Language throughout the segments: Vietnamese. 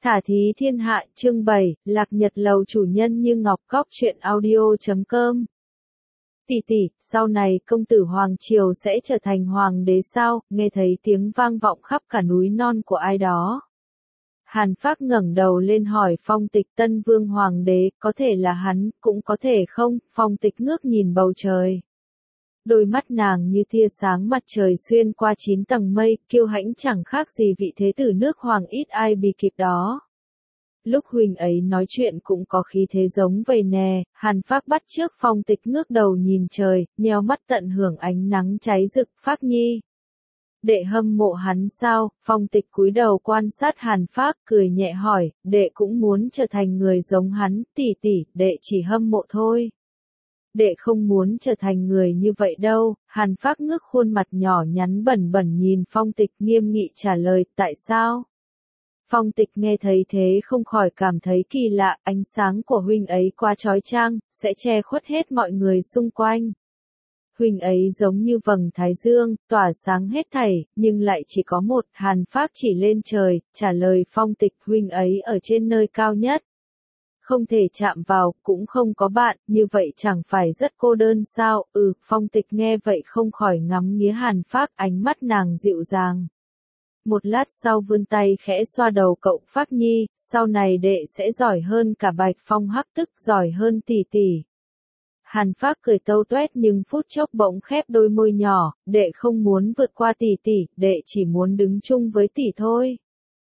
Thả thí thiên hạ chương 7, Lạc Nhật Lầu chủ nhân như ngọc cóc truyện audio.com. Tỷ tỷ, sau này công tử Hoàng Triều sẽ trở thành hoàng đế sao? Nghe thấy tiếng vang vọng khắp cả núi non của ai đó. Hàn Phác ngẩng đầu lên hỏi Phong Tịch Tân Vương Hoàng đế, có thể là hắn, cũng có thể không. Phong Tịch ngước nhìn bầu trời. Đôi mắt nàng như tia sáng mặt trời xuyên qua 9 tầng mây, kiêu hãnh chẳng khác gì vị thế tử nước hoàng ít ai bì kịp đó. Lúc huynh ấy nói chuyện cũng có khí thế giống vậy nè. Hàn Phác bắt trước Phong Tịch ngước đầu nhìn trời, nheo mắt tận hưởng ánh nắng cháy rực. Phác nhi, đệ hâm mộ hắn sao? Phong Tịch cúi đầu quan sát Hàn Phác, cười nhẹ hỏi, đệ cũng muốn trở thành người giống hắn. Tỷ tỷ, đệ chỉ hâm mộ thôi. Đệ không muốn trở thành người như vậy đâu. Hàn Phác ngước khuôn mặt nhỏ nhắn bẩn bẩn nhìn Phong Tịch, nghiêm nghị trả lời, tại sao? Phong Tịch nghe thấy thế không khỏi cảm thấy kỳ lạ, ánh sáng của huynh ấy quá chói chang, sẽ che khuất hết mọi người xung quanh. Huynh ấy giống như vầng thái dương, tỏa sáng hết thảy, nhưng lại chỉ có một. Hàn Phác chỉ lên trời, trả lời Phong Tịch, huynh ấy ở trên nơi cao nhất. Không thể chạm vào, cũng không có bạn, như vậy chẳng phải rất cô đơn sao? Phong Tịch nghe vậy không khỏi ngắm nghía Hàn Phác, ánh mắt nàng dịu dàng. Một lát sau vươn tay khẽ xoa đầu cậu, Phác nhi, sau này đệ sẽ giỏi hơn cả Bạch Phong Hắc, tức giỏi hơn tỷ tỷ. Hàn Phác cười tâu tuét nhưng phút chốc bỗng khép đôi môi nhỏ, đệ không muốn vượt qua tỷ tỷ, đệ chỉ muốn đứng chung với tỷ thôi.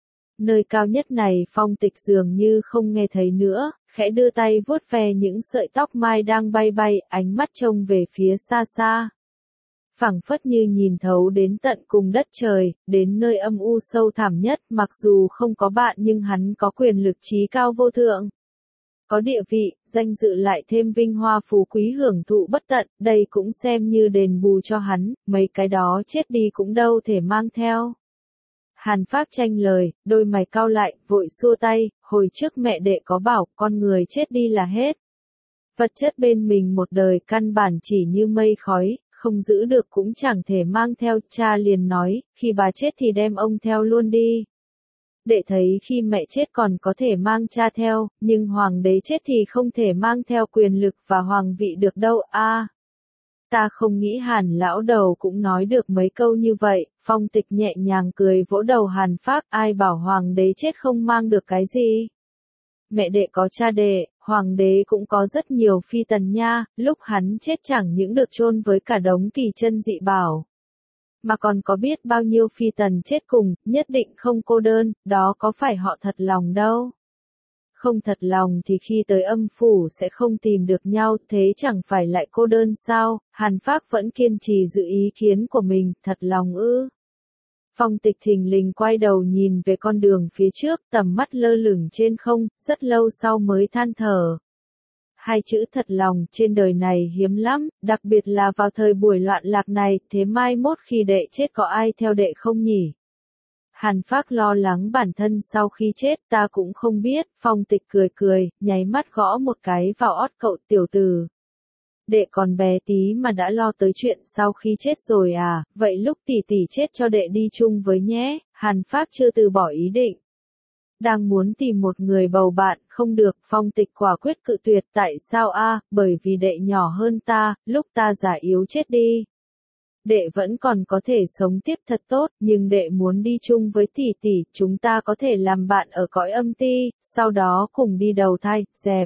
Nơi cao nhất này Phong Tịch dường như không nghe thấy nữa, khẽ đưa tay vuốt ve những sợi tóc mai đang bay bay, ánh mắt trông về phía xa xa. Phảng phất như nhìn thấu đến tận cùng đất trời, đến nơi âm u sâu thẳm nhất. Mặc dù không có bạn nhưng hắn có quyền lực trí cao vô thượng. Có địa vị, danh dự lại thêm vinh hoa phú quý hưởng thụ bất tận, đây cũng xem như đền bù cho hắn, mấy cái đó chết đi cũng đâu thể mang theo. Hàn Phác tranh lời, đôi mày cau lại, vội xua tay, hồi trước mẹ đệ có bảo, con người chết đi là hết. Vật chất bên mình một đời căn bản chỉ như mây khói, không giữ được cũng chẳng thể mang theo. Cha liền nói, khi bà chết thì đem ông theo luôn đi. Đệ thấy khi mẹ chết còn có thể mang cha theo, nhưng hoàng đế chết thì không thể mang theo quyền lực và hoàng vị được đâu. Ta không nghĩ Hàn lão đầu cũng nói được mấy câu như vậy. Phong Tịch nhẹ nhàng cười vỗ đầu Hàn Phác, ai bảo hoàng đế chết không mang được cái gì. Mẹ đệ có cha đệ, hoàng đế cũng có rất nhiều phi tần nha, lúc hắn chết chẳng những được chôn với cả đống kỳ chân dị bảo. Mà còn có biết bao nhiêu phi tần chết cùng, nhất định không cô đơn, đó có phải họ thật lòng đâu. Không thật lòng thì khi tới âm phủ sẽ không tìm được nhau, thế chẳng phải lại cô đơn sao? Hàn Phác vẫn kiên trì giữ ý kiến của mình, thật lòng ư? Phong Tịch thình lình quay đầu nhìn về con đường phía trước, tầm mắt lơ lửng trên không, rất lâu sau mới than thở. Hai chữ thật lòng trên đời này hiếm lắm, đặc biệt là vào thời buổi loạn lạc này, thế mai mốt khi đệ chết có ai theo đệ không nhỉ? Hàn Phác lo lắng bản thân sau khi chết, ta cũng không biết. Phong Tịch cười cười, nháy mắt gõ một cái vào ót cậu, tiểu tử. Đệ còn bé tí mà đã lo tới chuyện sau khi chết rồi à, vậy lúc tỷ tỷ chết cho đệ đi chung với nhé. Hàn Phác chưa từ bỏ ý định. Đang muốn tìm một người bầu bạn, không được. Phong Tịch quả quyết cự tuyệt. Tại sao bởi vì đệ nhỏ hơn ta, lúc ta già yếu chết đi. Đệ vẫn còn có thể sống tiếp thật tốt, nhưng đệ muốn đi chung với tỷ tỷ, chúng ta có thể làm bạn ở cõi âm ti, sau đó cùng đi đầu thai, dẹp.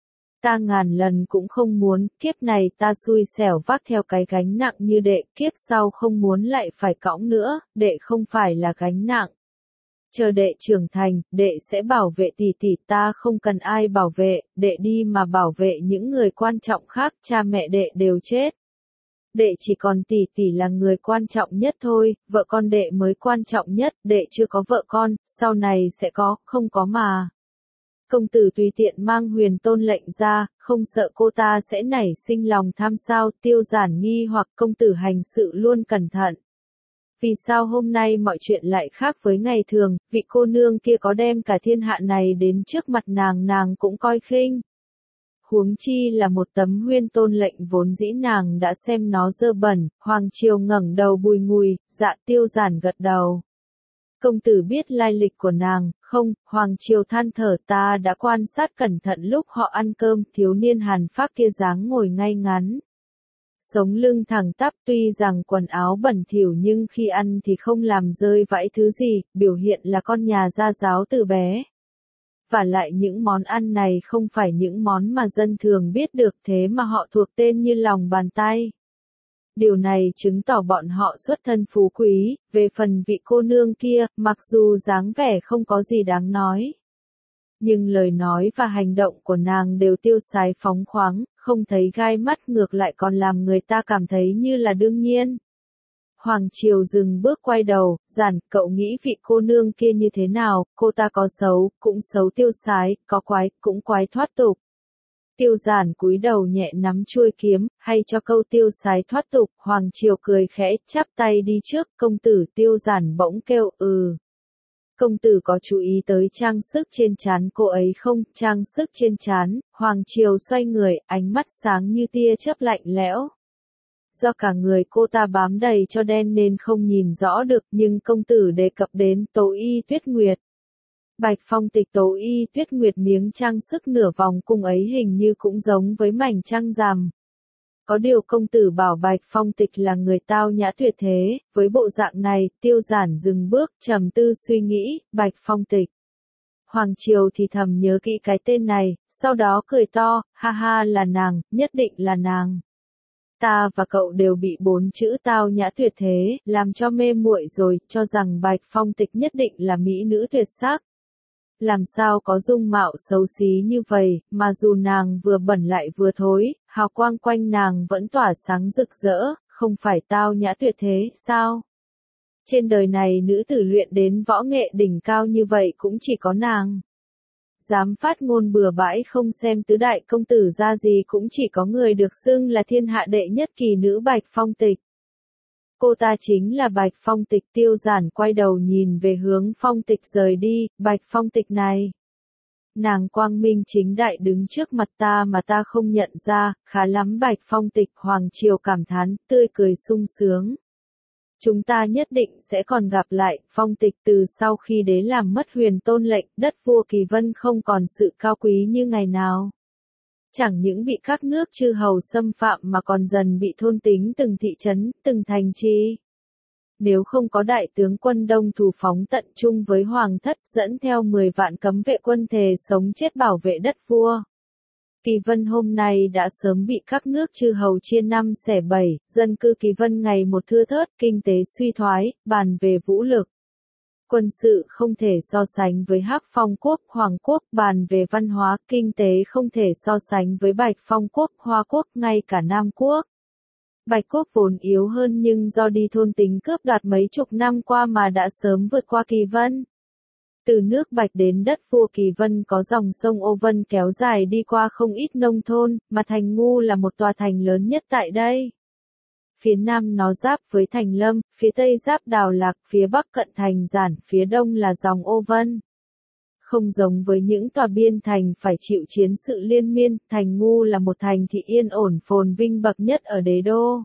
Ta ngàn lần cũng không muốn, kiếp này ta xui xẻo vác theo cái gánh nặng như đệ, kiếp sau không muốn lại phải cõng nữa, đệ không phải là gánh nặng. Chờ đệ trưởng thành, đệ sẽ bảo vệ tỷ tỷ, ta không cần ai bảo vệ, đệ đi mà bảo vệ những người quan trọng khác, cha mẹ đệ đều chết. Đệ chỉ còn tỷ tỷ là người quan trọng nhất thôi, vợ con đệ mới quan trọng nhất, đệ chưa có vợ con, sau này sẽ có, không có mà. Công tử tùy tiện mang Huyền Tôn lệnh ra, không sợ cô ta sẽ nảy sinh lòng tham sao? Tiêu Giản nghi hoặc, công tử hành sự luôn cẩn thận. Vì sao hôm nay mọi chuyện lại khác với ngày thường, vị cô nương kia có đem cả thiên hạ này đến trước mặt nàng cũng coi khinh. Huống chi là một tấm Huyền Tôn lệnh vốn dĩ nàng đã xem nó dơ bẩn. Hoàng Triều ngẩng đầu bùi ngùi, dạ. Tiêu Giản gật đầu. Công tử biết lai lịch của nàng, không? Hoàng Triều than thở, ta đã quan sát cẩn thận lúc họ ăn cơm, thiếu niên hàn phác kia dáng ngồi ngay ngắn. Sống lưng thẳng tắp, tuy rằng quần áo bẩn thỉu nhưng khi ăn thì không làm rơi vãi thứ gì, biểu hiện là con nhà gia giáo từ bé. Và lại những món ăn này không phải những món mà dân thường biết được, thế mà họ thuộc tên như lòng bàn tay. Điều này chứng tỏ bọn họ xuất thân phú quý. Về phần vị cô nương kia, mặc dù dáng vẻ không có gì đáng nói, nhưng lời nói và hành động của nàng đều tiêu sái phóng khoáng, không thấy gai mắt, ngược lại còn làm người ta cảm thấy như là đương nhiên. Hoàng Triều dừng bước quay đầu, Giản, cậu nghĩ vị cô nương kia như thế nào? Cô ta có xấu, cũng xấu tiêu sái, có quái, cũng quái thoát tục. Tiêu Giản cúi đầu nhẹ nắm chuôi kiếm, hay cho câu tiêu sái thoát tục. Hoàng Triều cười khẽ, chắp tay đi trước. Công tử. Tiêu Giản bỗng kêu, Công tử có chú ý tới trang sức trên trán cô ấy không? Trang sức trên trán. Hoàng Triều xoay người, ánh mắt sáng như tia chớp lạnh lẽo. Do cả người cô ta bám đầy cho đen nên không nhìn rõ được, nhưng công tử đề cập đến Tố Y Tuyết Nguyệt. Bạch Phong Tịch. Tố Y Tuyết Nguyệt miếng trang sức nửa vòng cung ấy hình như cũng giống với mảnh trăng rằm. Có điều công tử bảo Bạch Phong Tịch là người tao nhã tuyệt thế, với bộ dạng này. Tiêu Giản dừng bước, trầm tư suy nghĩ. Bạch Phong Tịch. Hoàng Triều thì thầm nhớ kỹ cái tên này, sau đó cười to, ha ha, là nàng, nhất định là nàng. Ta và cậu đều bị 4 chữ tao nhã tuyệt thế làm cho mê muội rồi, cho rằng Bạch Phong Tịch nhất định là mỹ nữ tuyệt sắc. Làm sao có dung mạo xấu xí như vậy, mà dù nàng vừa bẩn lại vừa thối, hào quang quanh nàng vẫn tỏa sáng rực rỡ, không phải tao nhã tuyệt thế, sao? Trên đời này nữ tử luyện đến võ nghệ đỉnh cao như vậy cũng chỉ có nàng. Dám phát ngôn bừa bãi không xem tứ đại công tử ra gì cũng chỉ có người được xưng là thiên hạ đệ nhất kỳ nữ Bạch Phong Tịch. Cô ta chính là Bạch Phong Tịch. Tiêu Giản quay đầu nhìn về hướng Phong Tịch rời đi. Bạch Phong Tịch này, nàng quang minh chính đại đứng trước mặt ta mà ta không nhận ra, khá lắm Bạch Phong Tịch. Hoàng Triều cảm thán, tươi cười sung sướng. Chúng ta nhất định sẽ còn gặp lại. Phong Tịch. Từ sau khi đế làm mất Huyền Tôn lệnh, đất vua Kỳ Vân không còn sự cao quý như ngày nào. Chẳng những bị các nước chư hầu xâm phạm mà còn dần bị thôn tính từng thị trấn, từng thành trì. Nếu không có đại tướng quân Đông Thủ phóng tận chung với Hoàng thất, dẫn theo 10 vạn cấm vệ quân thề sống chết bảo vệ đất vua, Kỳ Vân hôm nay đã sớm bị các nước chư hầu chia năm xẻ bảy, dân cư Kỳ Vân ngày một thưa thớt, kinh tế suy thoái. Bàn về vũ lực, quân sự không thể so sánh với Hắc Phong quốc, Hoàng quốc. Bàn về văn hóa, kinh tế không thể so sánh với Bạch Phong quốc, Hoa quốc, ngay cả Nam quốc. Bạch quốc vốn yếu hơn nhưng do đi thôn tính cướp đoạt mấy chục năm qua mà đã sớm vượt qua Kỳ Vân. Từ nước Bạch đến đất vua Kỳ Vân có dòng sông Ô Vân kéo dài đi qua không ít nông thôn, mà Thành Ngu là một tòa thành lớn nhất tại đây. Phía nam nó giáp với Thành Lâm, phía tây giáp Đào Lạc, phía bắc cận thành Giản, phía đông là dòng Ô Vân. Không giống với những tòa biên thành phải chịu chiến sự liên miên, Thành Ngu là một thành thị yên ổn phồn vinh bậc nhất ở đế đô.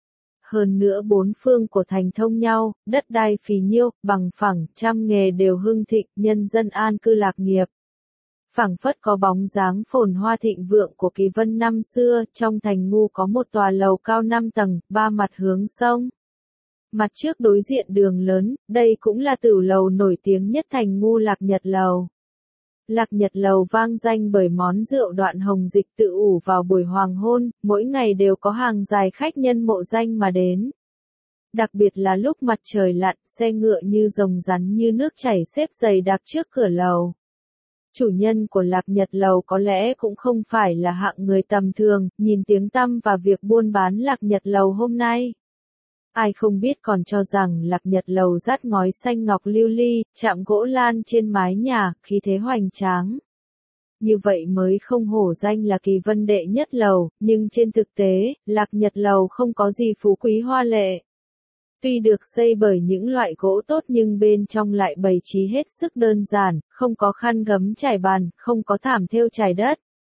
Hơn nữa bốn phương của thành thông nhau, đất đai phì nhiêu, bằng phẳng, trăm nghề đều hưng thịnh, nhân dân an cư lạc nghiệp. Phảng phất có bóng dáng phồn hoa thịnh vượng của Kỳ Vân năm xưa. Trong Thành Ngu có một tòa lầu cao 5 tầng, 3 mặt hướng sông. Mặt trước đối diện đường lớn, đây cũng là tửu lầu nổi tiếng nhất Thành Ngu, Lạc Nhật Lầu. Lạc Nhật Lầu vang danh bởi món rượu Đoạn Hồng Dịch tự ủ vào buổi hoàng hôn, mỗi ngày đều có hàng dài khách nhân mộ danh mà đến. Đặc biệt là lúc mặt trời lặn, xe ngựa như rồng rắn như nước chảy xếp dày đặc trước cửa lầu. Chủ nhân của Lạc Nhật Lầu có lẽ cũng không phải là hạng người tầm thường, nhìn tiếng tăm và việc buôn bán Lạc Nhật Lầu hôm nay. Ai không biết còn cho rằng Lạc Nhật Lầu dát ngói xanh ngọc lưu ly, chạm gỗ lan trên mái nhà, khí thế hoành tráng. Như vậy mới không hổ danh là Kỳ Vân đệ nhất lầu, nhưng trên thực tế, Lạc Nhật Lầu không có gì phú quý hoa lệ. Tuy được xây bởi những loại gỗ tốt nhưng bên trong lại bày trí hết sức đơn giản, không có khăn gấm trải bàn, không có thảm thêu trải đất.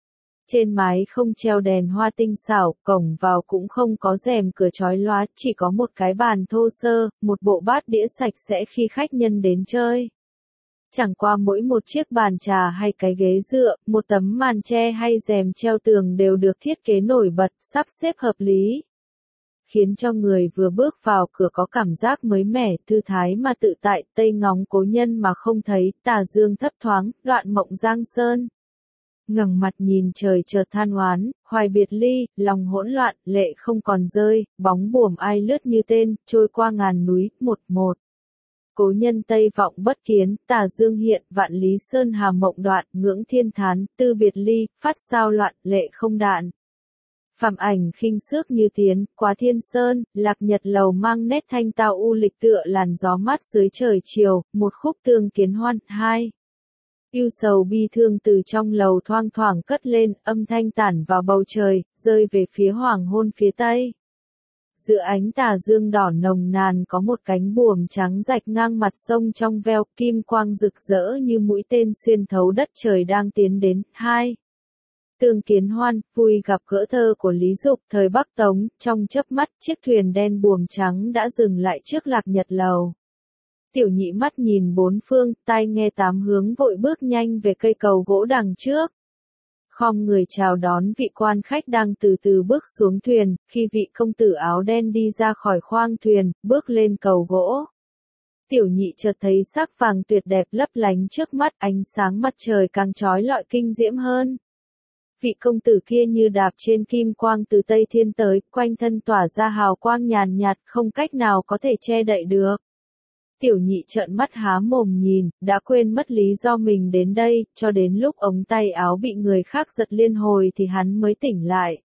Trên mái không treo đèn hoa tinh xảo, cổng vào cũng không có rèm cửa chói lóa, chỉ có một cái bàn thô sơ, một bộ bát đĩa sạch sẽ khi khách nhân đến chơi. Chẳng qua mỗi một chiếc bàn trà hay cái ghế dựa, một tấm màn tre hay rèm treo tường đều được thiết kế nổi bật, sắp xếp hợp lý, khiến cho người vừa bước vào cửa có cảm giác mới mẻ, thư thái mà tự tại, tây ngóng cố nhân mà không thấy, tà dương thấp thoáng, đoạn mộng giang sơn. Ngẩng mặt nhìn trời chợt than oán, hoài biệt ly, lòng hỗn loạn, lệ không còn rơi, bóng buồm ai lướt như tên, trôi qua ngàn núi, một một. Cố nhân Tây vọng bất kiến, tà dương hiện, vạn lý sơn hà mộng đoạn, ngưỡng thiên thán, tư biệt ly, phát sao loạn, lệ không đạn. Phàm ảnh khinh xước như tiến, quá thiên sơn, lạc nhật lầu mang nét thanh tao u lịch tựa làn gió mát dưới trời chiều, một khúc tương kiến hoan, hai. Ưu sầu bi thương từ trong lầu thoang thoảng cất lên, âm thanh tản vào bầu trời, rơi về phía hoàng hôn phía tây. Giữa ánh tà dương đỏ nồng nàn có một cánh buồm trắng rạch ngang mặt sông trong veo, kim quang rực rỡ như mũi tên xuyên thấu đất trời đang tiến đến. 2. Tương kiến hoan, vui gặp gỡ thơ của Lý Dục thời Bắc Tống, trong chớp mắt chiếc thuyền đen buồm trắng đã dừng lại trước lạc nhật lầu. Tiểu nhị mắt nhìn bốn phương, tai nghe tám hướng vội bước nhanh về cây cầu gỗ đằng trước. Khom người chào đón vị quan khách đang từ từ bước xuống thuyền, khi vị công tử áo đen đi ra khỏi khoang thuyền, bước lên cầu gỗ. Tiểu nhị chợt thấy sắc vàng tuyệt đẹp lấp lánh trước mắt, ánh sáng mặt trời càng chói lọi kinh diễm hơn. Vị công tử kia như đạp trên kim quang từ Tây Thiên tới, quanh thân tỏa ra hào quang nhàn nhạt, không cách nào có thể che đậy được. Tiểu nhị trợn mắt há mồm nhìn, đã quên mất lý do mình đến đây, cho đến lúc ống tay áo bị người khác giật liên hồi thì hắn mới tỉnh lại.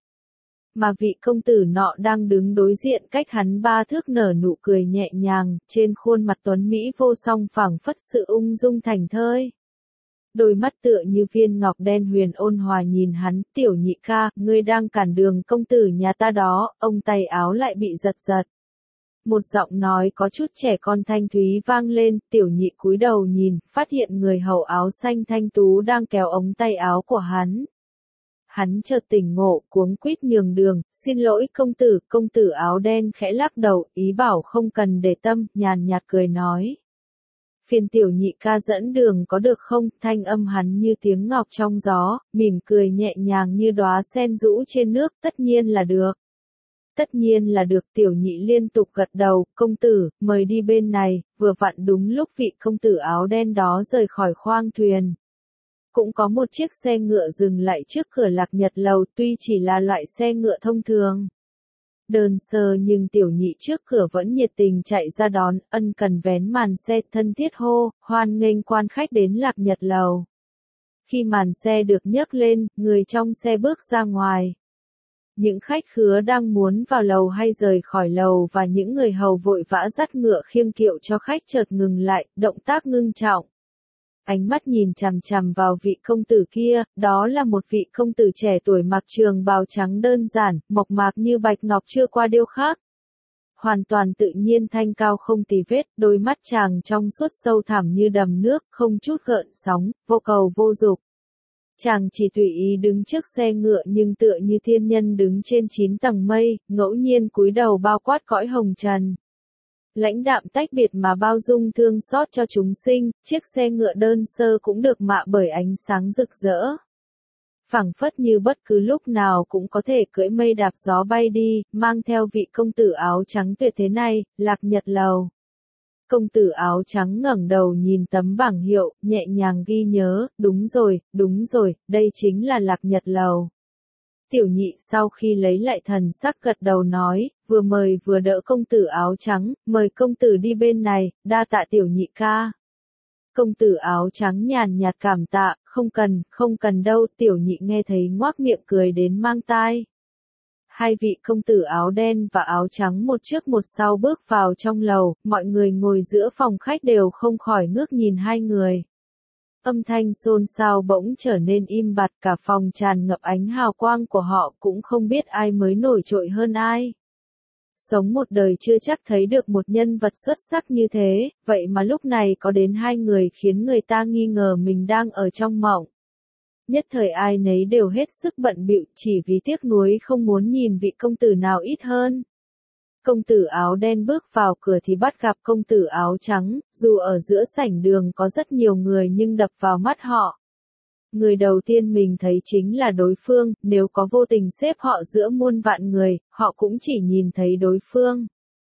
Mà vị công tử nọ đang đứng đối diện cách hắn 3 thước nở nụ cười nhẹ nhàng, trên khuôn mặt tuấn Mỹ vô song phảng phất sự ung dung thành thơi. Đôi mắt tựa như viên ngọc đen huyền ôn hòa nhìn hắn, tiểu nhị ca, ngươi đang cản đường công tử nhà ta đó, ông tay áo lại bị giật giật. Một giọng nói có chút trẻ con thanh thúy vang lên, tiểu nhị cúi đầu nhìn, phát hiện người hầu áo xanh thanh tú đang kéo ống tay áo của hắn. Hắn chợt tỉnh ngộ, cuống quýt nhường đường, xin lỗi công tử áo đen khẽ lắc đầu, ý bảo không cần để tâm, nhàn nhạt cười nói. Phiền tiểu nhị ca dẫn đường có được không, thanh âm hắn như tiếng ngọc trong gió, mỉm cười nhẹ nhàng như đóa sen rũ trên nước, tất nhiên là được. Tất nhiên là được, tiểu nhị liên tục gật đầu, công tử, mời đi bên này, vừa vặn đúng lúc vị công tử áo đen đó rời khỏi khoang thuyền. Cũng có một chiếc xe ngựa dừng lại trước cửa lạc nhật lầu, tuy chỉ là loại xe ngựa thông thường. Đơn sơ nhưng tiểu nhị trước cửa vẫn nhiệt tình chạy ra đón, ân cần vén màn xe, thân thiết hô, hoan nghênh quan khách đến lạc nhật lầu. Khi màn xe được nhấc lên, người trong xe bước ra ngoài. Những khách khứa đang muốn vào lầu hay rời khỏi lầu và những người hầu vội vã dắt ngựa khiêng kiệu cho khách chợt ngừng lại, động tác ngưng trọng. Ánh mắt nhìn chằm chằm vào vị công tử kia, đó là một vị công tử trẻ tuổi mặc trường bào trắng đơn giản, mộc mạc như bạch ngọc chưa qua điêu khắc. Hoàn toàn tự nhiên thanh cao không tì vết, đôi mắt chàng trong suốt sâu thẳm như đầm nước, không chút gợn sóng, vô cầu vô dục. Chàng chỉ tùy ý đứng trước xe ngựa nhưng tựa như thiên nhân đứng trên 9 tầng mây, ngẫu nhiên cúi đầu bao quát cõi hồng trần. Lãnh đạm tách biệt mà bao dung thương xót cho chúng sinh, chiếc xe ngựa đơn sơ cũng được mạ bởi ánh sáng rực rỡ. Phảng phất như bất cứ lúc nào cũng có thể cưỡi mây đạp gió bay đi, mang theo vị công tử áo trắng tuyệt thế này, lạc nhật lầu. Công tử áo trắng ngẩng đầu nhìn tấm bảng hiệu, nhẹ nhàng ghi nhớ, đúng rồi, đây chính là lạc nhật lầu. Tiểu nhị sau khi lấy lại thần sắc gật đầu nói, vừa mời vừa đỡ công tử áo trắng, mời công tử đi bên này, đa tạ tiểu nhị ca. Công tử áo trắng nhàn nhạt cảm tạ, không cần đâu, tiểu nhị nghe thấy ngoác miệng cười đến mang tai. Hai vị công tử áo đen và áo trắng một trước một sau bước vào trong lầu, mọi người ngồi giữa phòng khách đều không khỏi ngước nhìn hai người. Âm thanh xôn xao bỗng trở nên im bặt, cả phòng tràn ngập ánh hào quang của họ, cũng không biết ai mới nổi trội hơn ai. Sống một đời chưa chắc thấy được một nhân vật xuất sắc như thế, vậy mà lúc này có đến hai người khiến người ta nghi ngờ mình đang ở trong mộng. Nhất thời ai nấy đều hết sức bận bịu chỉ vì tiếc nuối không muốn nhìn vị công tử nào ít hơn. Công tử áo đen bước vào cửa thì bắt gặp công tử áo trắng, dù ở giữa sảnh đường có rất nhiều người nhưng đập vào mắt họ. Người đầu tiên mình thấy chính là đối phương, nếu có vô tình xếp họ giữa muôn vạn người, họ cũng chỉ nhìn thấy đối phương.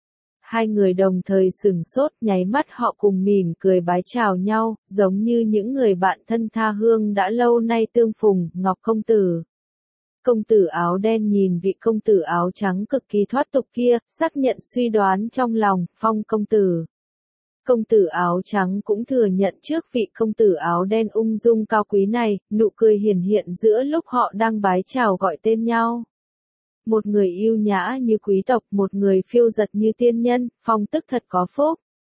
Hai người đồng thời sửng sốt, nháy mắt họ cùng mỉm cười bái chào nhau, giống như những người bạn thân tha hương đã lâu nay tương phùng. Ngọc công tử. Công tử áo đen nhìn vị công tử áo trắng cực kỳ thoát tục kia, xác nhận suy đoán trong lòng. Phong công tử. Công tử áo trắng cũng thừa nhận trước vị công tử áo đen ung dung cao quý này, nụ cười hiển hiện giữa lúc họ đang bái chào gọi tên nhau. Một người yêu nhã như quý tộc, một người phiêu dật như tiên nhân, Phong tức thật có phúc.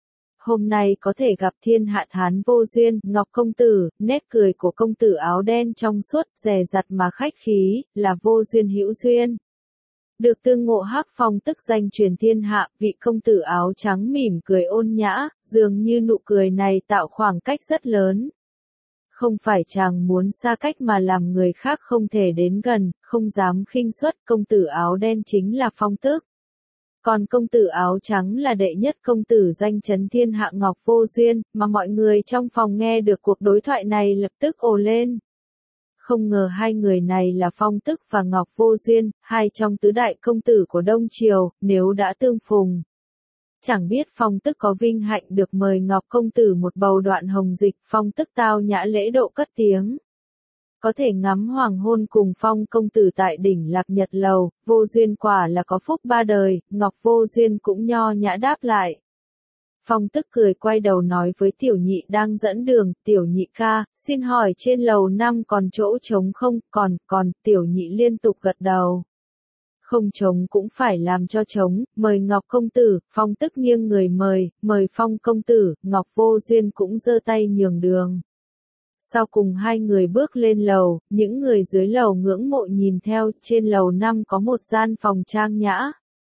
Hôm nay có thể gặp thiên hạ thán vô duyên. Ngọc công tử. Nét cười của công tử áo đen trong suốt, dè dặt mà khách khí, là vô duyên hữu duyên. Được tương ngộ Hắc Phong tức danh truyền thiên hạ, vị công tử áo trắng mỉm cười ôn nhã, dường như nụ cười này tạo khoảng cách rất lớn. Không phải chàng muốn xa cách mà làm người khác không thể đến gần, không dám khinh suất. Công tử áo đen chính là Phong tức. Còn công tử áo trắng là đệ nhất công tử danh chấn thiên hạ Ngọc Vô Duyên, mà mọi người trong phòng nghe được cuộc đối thoại này lập tức ồ lên. Không ngờ hai người này là Phong tức và Ngọc Vô Duyên, hai trong tứ đại công tử của Đông Triều, nếu đã tương phùng. Chẳng biết Phong tức có vinh hạnh được mời Ngọc công tử một bầu đoạn hồng dịch. Phong tức tao nhã lễ độ cất tiếng. Có thể ngắm hoàng hôn cùng Phong công tử tại đỉnh Lạc Nhật Lầu, Vô Duyên quả là có phúc ba đời. Ngọc Vô Duyên cũng nho nhã đáp lại. Phong tức cười quay đầu nói với tiểu nhị đang dẫn đường, tiểu nhị ca, xin hỏi trên lầu 5 còn chỗ trống không? Còn, tiểu nhị liên tục gật đầu. Không trống cũng phải làm cho trống, mời Ngọc công tử. Phong tức nghiêng người mời Phong công tử. Ngọc Vô Duyên cũng giơ tay nhường đường. Sau cùng hai người bước lên lầu, những người dưới lầu ngưỡng mộ nhìn theo. Trên lầu 5 có một gian phòng trang nhã.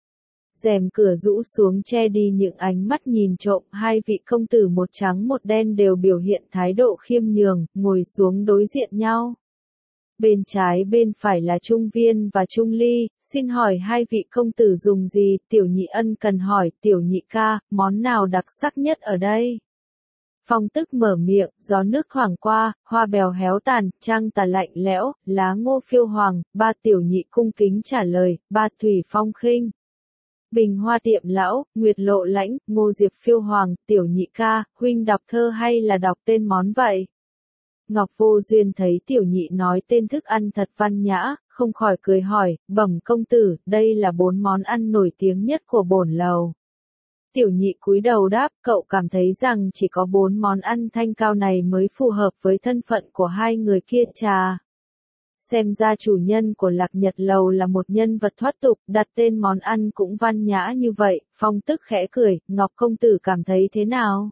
Rèm cửa rũ xuống che đi những ánh mắt nhìn trộm. Hai vị công tử một trắng một đen đều biểu hiện thái độ khiêm nhường, ngồi xuống đối diện nhau. Bên trái bên phải là Trung Viên và Trung Ly. Xin hỏi hai vị công tử dùng gì? Tiểu nhị ân cần hỏi. Tiểu nhị ca, món nào đặc sắc nhất ở đây? Phong tức mở miệng, gió nước thoảng qua, hoa bèo héo tàn, trăng tà lạnh lẽo, lá ngô phiêu hoàng. Ba tiểu nhị cung kính trả lời. Ba thủy phong khinh. Bình hoa tiệm lão, nguyệt lộ lãnh, ngô diệp phiêu hoàng. Tiểu nhị ca, huynh đọc thơ hay là đọc tên món vậy? Ngọc Vô Duyên thấy tiểu nhị nói tên thức ăn thật văn nhã, không khỏi cười hỏi. Bẩm công tử, đây là 4 món ăn nổi tiếng nhất của bổn lầu. Tiểu nhị cúi đầu đáp, cậu cảm thấy rằng chỉ có 4 món ăn thanh cao này mới phù hợp với thân phận của hai người kia chà. Xem ra chủ nhân của Lạc Nhật Lầu là một nhân vật thoát tục, đặt tên món ăn cũng văn nhã như vậy. Phong tức khẽ cười. Ngọc công tử cảm thấy thế nào?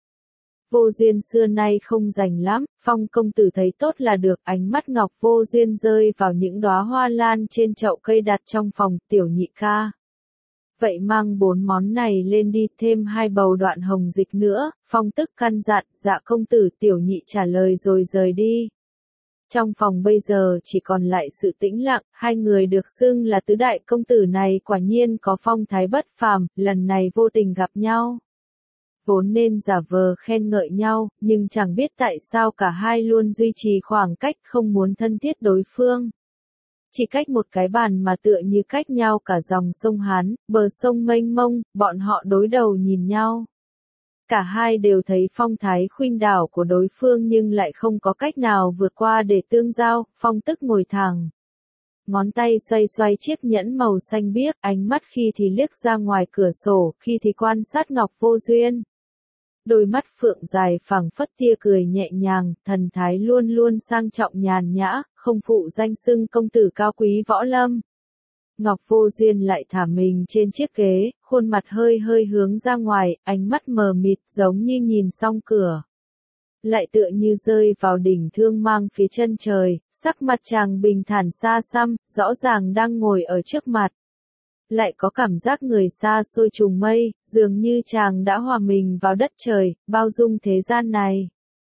Vô Duyên xưa nay không rành lắm, Phong công tử thấy tốt là được. Ánh mắt Ngọc Vô Duyên rơi vào những đóa hoa lan trên chậu cây đặt trong phòng. Tiểu nhị ca. Vậy mang 4 món này lên đi, thêm 2 bầu đoạn hồng dịch nữa. Phong tức căn dặn. Dạ công tử. Tiểu nhị trả lời rồi rời đi. Trong phòng bây giờ chỉ còn lại sự tĩnh lặng. Hai người được xưng là tứ đại công tử này quả nhiên có phong thái bất phàm, lần này vô tình gặp nhau. Vốn nên giả vờ khen ngợi nhau, nhưng chẳng biết tại sao cả hai luôn duy trì khoảng cách, không muốn thân thiết đối phương. Chỉ cách một cái bàn mà tựa như cách nhau cả dòng sông Hán, bờ sông mênh mông, bọn họ đối đầu nhìn nhau. Cả hai đều thấy phong thái khuynh đảo của đối phương nhưng lại không có cách nào vượt qua để tương giao. Phong tức ngồi thẳng. Ngón tay xoay xoay chiếc nhẫn màu xanh biếc, ánh mắt khi thì liếc ra ngoài cửa sổ, khi thì quan sát Ngọc Vô Duyên. Đôi mắt phượng dài phảng phất tia cười nhẹ nhàng, thần thái luôn luôn sang trọng nhàn nhã, không phụ danh xưng công tử cao quý võ lâm. Ngọc Vô Duyên lại thả mình trên chiếc ghế, khuôn mặt hơi hơi hướng ra ngoài, ánh mắt mờ mịt giống như nhìn song cửa. Lại tựa như rơi vào đỉnh thương mang phía chân trời, sắc mặt chàng bình thản xa xăm, rõ ràng đang ngồi ở trước mặt. Lại có cảm giác người xa xôi trùng mây, dường như chàng đã hòa mình vào đất trời, bao dung thế gian này.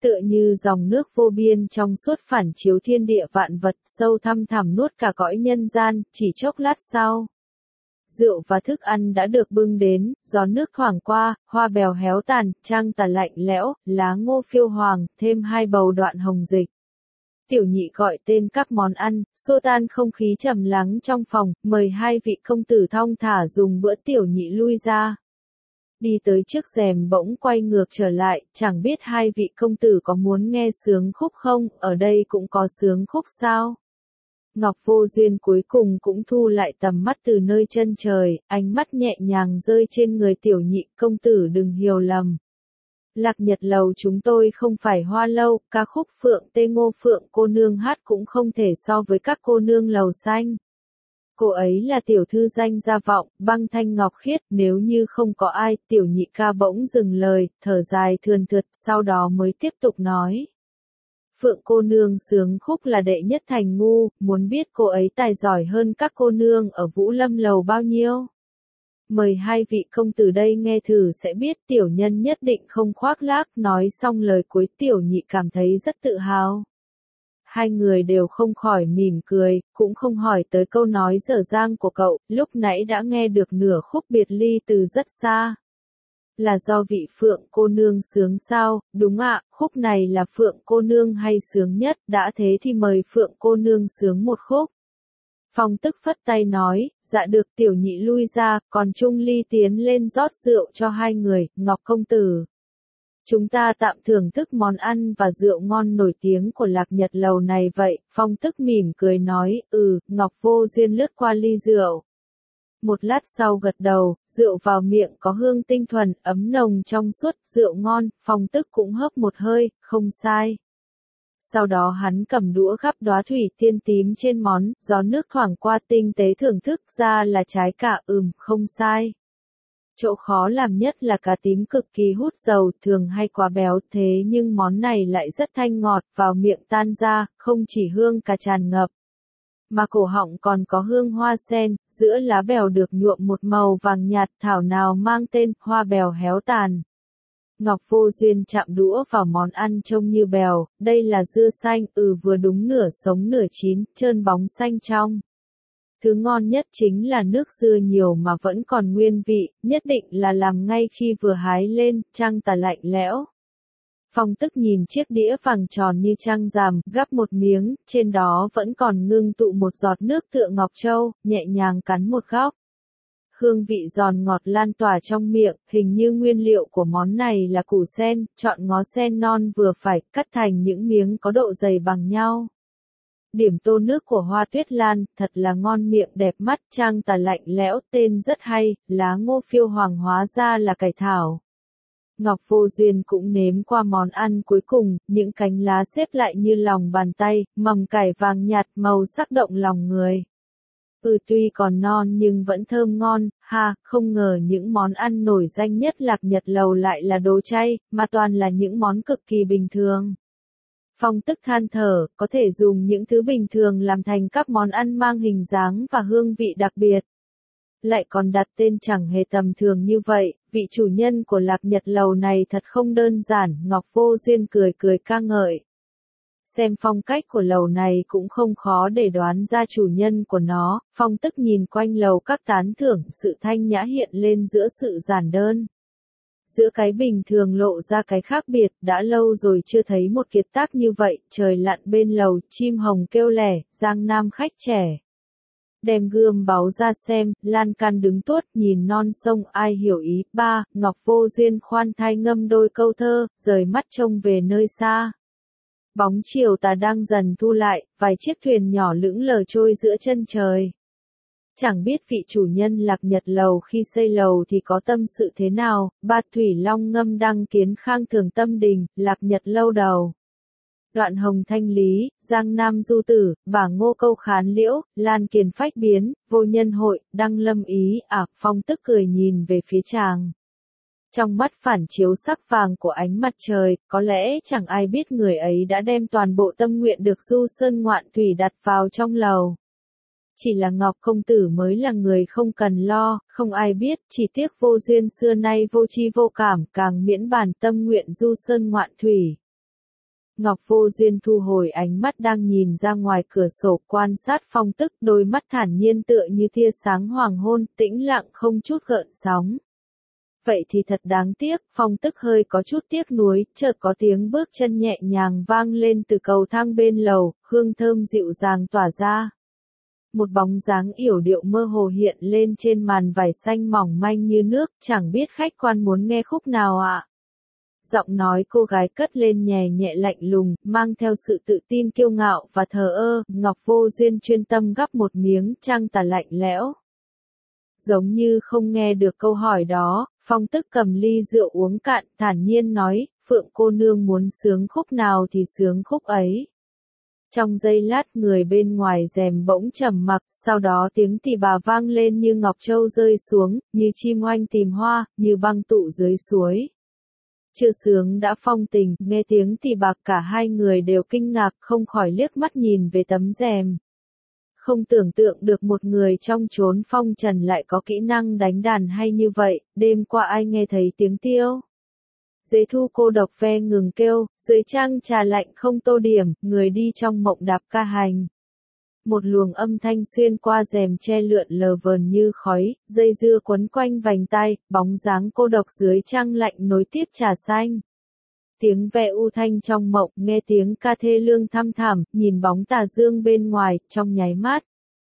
Tựa như dòng nước vô biên trong suốt phản chiếu thiên địa vạn vật, sâu thăm thẳm nuốt cả cõi nhân gian, chỉ chốc lát sau. Rượu và thức ăn đã được bưng đến, gió nước thoảng qua, hoa bèo héo tàn, trăng tà lạnh lẽo, lá ngô phiêu hoàng, thêm 2 bầu đoạn hồng dịch. Tiểu nhị gọi tên các món ăn, xô tan không khí trầm lắng trong phòng, mời 2 vị công tử thong thả dùng bữa. Tiểu nhị lui ra. Đi tới trước rèm bỗng quay ngược trở lại, chẳng biết 2 vị công tử có muốn nghe sướng khúc không, ở đây cũng có sướng khúc sao? Ngọc Vô Duyên cuối cùng cũng thu lại tầm mắt từ nơi chân trời, ánh mắt nhẹ nhàng rơi trên người tiểu nhị. Công tử đừng hiểu lầm. Lạc Nhật Lầu chúng tôi không phải hoa lâu, ca khúc Phượng Tê Ngô Phượng cô nương hát cũng không thể so với các cô nương lầu xanh. Cô ấy là tiểu thư danh gia vọng, băng thanh ngọc khiết, nếu như không có ai. Tiểu nhị ca bỗng dừng lời, thở dài thườn thượt, sau đó mới tiếp tục nói. Phượng cô nương sướng khúc là đệ nhất thành ngu, muốn biết cô ấy tài giỏi hơn các cô nương ở Vũ Lâm Lầu bao nhiêu? Mời 2 vị công tử đây nghe thử sẽ biết. Tiểu nhân nhất định không khoác lác. Nói xong lời cuối tiểu nhị cảm thấy rất tự hào. 2 người đều không khỏi mỉm cười, cũng không hỏi tới câu nói dở dang của cậu, lúc nãy đã nghe được nửa khúc biệt ly từ rất xa. Là do vị Phượng cô nương sướng sao? Đúng ạ, khúc này là Phượng cô nương hay sướng nhất, đã thế thì mời Phượng cô nương sướng một khúc. Phong Tức phất tay nói, dạ được. Tiểu nhị lui ra, còn Trung Ly tiến lên rót rượu cho 2 người. Ngọc công tử, chúng ta tạm thưởng thức món ăn và rượu ngon nổi tiếng của Lạc Nhật Lầu này vậy. Phong Tức mỉm cười nói, Ngọc Vô Duyên lướt qua ly rượu. Một lát sau gật đầu, rượu vào miệng có hương tinh thuần, ấm nồng trong suốt, rượu ngon. Phong Tức cũng hớp một hơi, không sai. Sau đó hắn cầm đũa gắp đóa thủy tiên tím trên món, gió nước thoảng qua tinh tế thưởng thức ra là trái cà. Không sai. Chỗ khó làm nhất là cà tím cực kỳ hút dầu, thường hay quá béo, thế nhưng món này lại rất thanh ngọt, vào miệng tan ra, không chỉ hương cà tràn ngập, mà cổ họng còn có hương hoa sen, giữa lá bèo được nhuộm một màu vàng nhạt, thảo nào mang tên hoa bèo héo tàn. Ngọc Vô Duyên chạm đũa vào món ăn trông như bèo, đây là dưa xanh, vừa đúng nửa sống nửa chín, trơn bóng xanh trong. Thứ ngon nhất chính là nước dưa nhiều mà vẫn còn nguyên vị, nhất định là làm ngay khi vừa hái lên, trăng tà lạnh lẽo. Phong Tức nhìn chiếc đĩa vàng tròn như trăng rằm, gắp một miếng, trên đó vẫn còn ngưng tụ một giọt nước tựa ngọc châu, nhẹ nhàng cắn một góc. Hương vị giòn ngọt lan tỏa trong miệng, hình như nguyên liệu của món này là củ sen, chọn ngó sen non vừa phải, cắt thành những miếng có độ dày bằng nhau. Điểm tô nước của hoa tuyết lan, thật là ngon miệng đẹp mắt. Trăng tà lạnh lẽo, tên rất hay, lá ngô phiêu hoàng hóa ra là cải thảo. Ngọc Vô Duyên cũng nếm qua món ăn cuối cùng, những cánh lá xếp lại như lòng bàn tay, mầm cải vàng nhạt màu sắc động lòng người. Tuy còn non nhưng vẫn thơm ngon, không ngờ những món ăn nổi danh nhất Lạc Nhật Lầu lại là đồ chay, mà toàn là những món cực kỳ bình thường. Phong Tức than thở, có thể dùng những thứ bình thường làm thành các món ăn mang hình dáng và hương vị đặc biệt. Lại còn đặt tên chẳng hề tầm thường như vậy, vị chủ nhân của Lạc Nhật Lầu này thật không đơn giản. Ngọc Vô Duyên cười cười ca ngợi. Xem phong cách của lầu này cũng không khó để đoán ra chủ nhân của nó. Phong Tức nhìn quanh lầu các tán thưởng, sự thanh nhã hiện lên giữa sự giản đơn. Giữa cái bình thường lộ ra cái khác biệt, đã lâu rồi chưa thấy một kiệt tác như vậy. Trời lặn bên lầu, chim hồng kêu lẻ, giang nam khách trẻ. Đem gươm báu ra xem, lan can đứng tuốt, nhìn non sông, ai hiểu ý. Ngọc Vô Duyên khoan thai ngâm đôi câu thơ, rời mắt trông về nơi xa. Bóng chiều tà đang dần thu lại, vài chiếc thuyền nhỏ lững lờ trôi giữa chân trời. Chẳng biết vị chủ nhân Lạc Nhật Lầu khi xây lầu thì có tâm sự thế nào. Thủy Long ngâm đăng kiến khang thường tâm đình, Lạc Nhật Lâu đầu. Đoạn hồng thanh lý, giang nam du tử, bả ngô câu khán liễu, lan kiền phách biến, vô nhân hội, đăng lâm ý. Phong Tức cười nhìn về phía chàng. Trong mắt phản chiếu sắc vàng của ánh mặt trời, có lẽ chẳng ai biết người ấy đã đem toàn bộ tâm nguyện được du sơn ngoạn thủy đặt vào trong lầu. Chỉ là Ngọc công tử mới là người không cần lo, không ai biết, chỉ tiếc Vô Duyên xưa nay vô tri vô cảm, càng miễn bàn tâm nguyện du sơn ngoạn thủy. Ngọc Vô Duyên thu hồi ánh mắt đang nhìn ra ngoài cửa sổ quan sát Phong Tức, đôi mắt thản nhiên tựa như tia sáng hoàng hôn, tĩnh lặng không chút gợn sóng. Vậy thì thật đáng tiếc, Phong Tức hơi có chút tiếc nuối, chợt có tiếng bước chân nhẹ nhàng vang lên từ cầu thang bên lầu, hương thơm dịu dàng tỏa ra. Một bóng dáng yểu điệu mơ hồ hiện lên trên màn vải xanh mỏng manh như nước, chẳng biết khách quan muốn nghe khúc nào ạ. Giọng nói cô gái cất lên nhẹ nhẹ lạnh lùng, mang theo sự tự tin kiêu ngạo và thờ ơ. Ngọc Vô Duyên chuyên tâm gắp một miếng trăng tà lạnh lẽo. Giống như không nghe được câu hỏi đó, Phong Tức cầm ly rượu uống cạn, thản nhiên nói, Phượng cô nương muốn sướng khúc nào thì sướng khúc ấy. Trong giây lát người bên ngoài rèm bỗng trầm mặc, sau đó tiếng tỳ bà vang lên như ngọc châu rơi xuống, như chim oanh tìm hoa, như băng tụ dưới suối. Chưa sướng đã phong tình, nghe tiếng tỳ bà cả hai người đều kinh ngạc, không khỏi liếc mắt nhìn về tấm rèm. Không tưởng tượng được một người trong chốn phong trần lại có kỹ năng đánh đàn hay như vậy, đêm qua ai nghe thấy tiếng tiêu. Dế thu cô độc ve ngừng kêu, dưới trăng trà lạnh không tô điểm, người đi trong mộng đạp ca hành. Một luồng âm thanh xuyên qua rèm che lượn lờ vờn như khói, dây dưa quấn quanh vành tai, bóng dáng cô độc dưới trăng lạnh nối tiếp trà xanh. Tiếng ve u thanh trong mộng, nghe tiếng ca thê lương thăm thẳm, nhìn bóng tà dương bên ngoài, trong nháy mắt.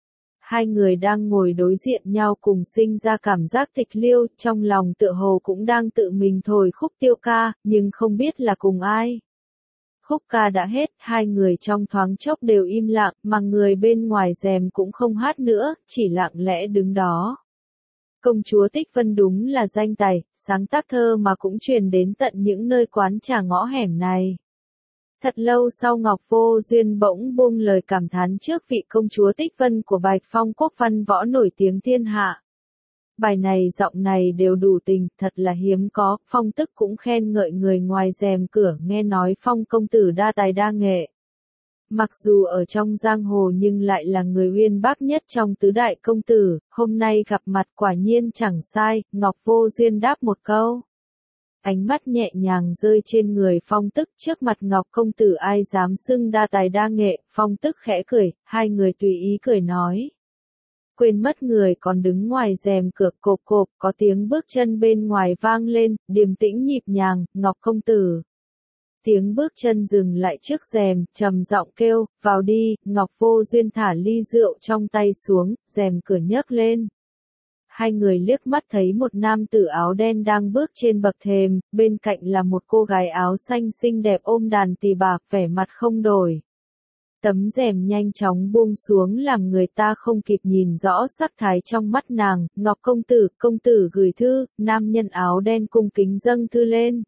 Hai người đang ngồi đối diện nhau cùng sinh ra cảm giác tịch liêu, trong lòng tựa hồ cũng đang tự mình thổi khúc tiêu ca, nhưng không biết là cùng ai. Khúc ca đã hết, hai người trong thoáng chốc đều im lặng, mà người bên ngoài rèm cũng không hát nữa, chỉ lặng lẽ đứng đó. Công chúa Tích Vân đúng là danh tài, sáng tác thơ mà cũng truyền đến tận những nơi quán trà ngõ hẻm này. Thật lâu sau Ngọc Vô Duyên bỗng buông lời cảm thán trước vị công chúa Tích Vân của Bạch Phong quốc văn võ nổi tiếng thiên hạ. Bài này giọng này đều đủ tình, thật là hiếm có, Phong Tức cũng khen ngợi người ngoài rèm cửa, nghe nói Phong công tử đa tài đa nghệ. Mặc dù ở trong giang hồ nhưng lại là người uyên bác nhất trong tứ đại công tử, hôm nay gặp mặt quả nhiên chẳng sai, Ngọc Vô Duyên đáp một câu. Ánh mắt nhẹ nhàng rơi trên người Phong Tức, trước mặt Ngọc công tử ai dám xưng đa tài đa nghệ, Phong Tức khẽ cười, hai người tùy ý cười nói. Quên mất người còn đứng ngoài rèm cửa, cộp cộp, có tiếng bước chân bên ngoài vang lên, điềm tĩnh nhịp nhàng, Ngọc công tử. Tiếng bước chân dừng lại trước rèm, trầm giọng kêu, vào đi, Ngọc Vô Duyên thả ly rượu trong tay xuống, rèm cửa nhấc lên. Hai người liếc mắt thấy một nam tử áo đen đang bước trên bậc thềm, bên cạnh là một cô gái áo xanh xinh đẹp ôm đàn tỳ bà, vẻ mặt không đổi. Tấm rèm nhanh chóng buông xuống làm người ta không kịp nhìn rõ sắc thái trong mắt nàng, Ngọc công tử gửi thư, nam nhân áo đen cung kính dâng thư lên.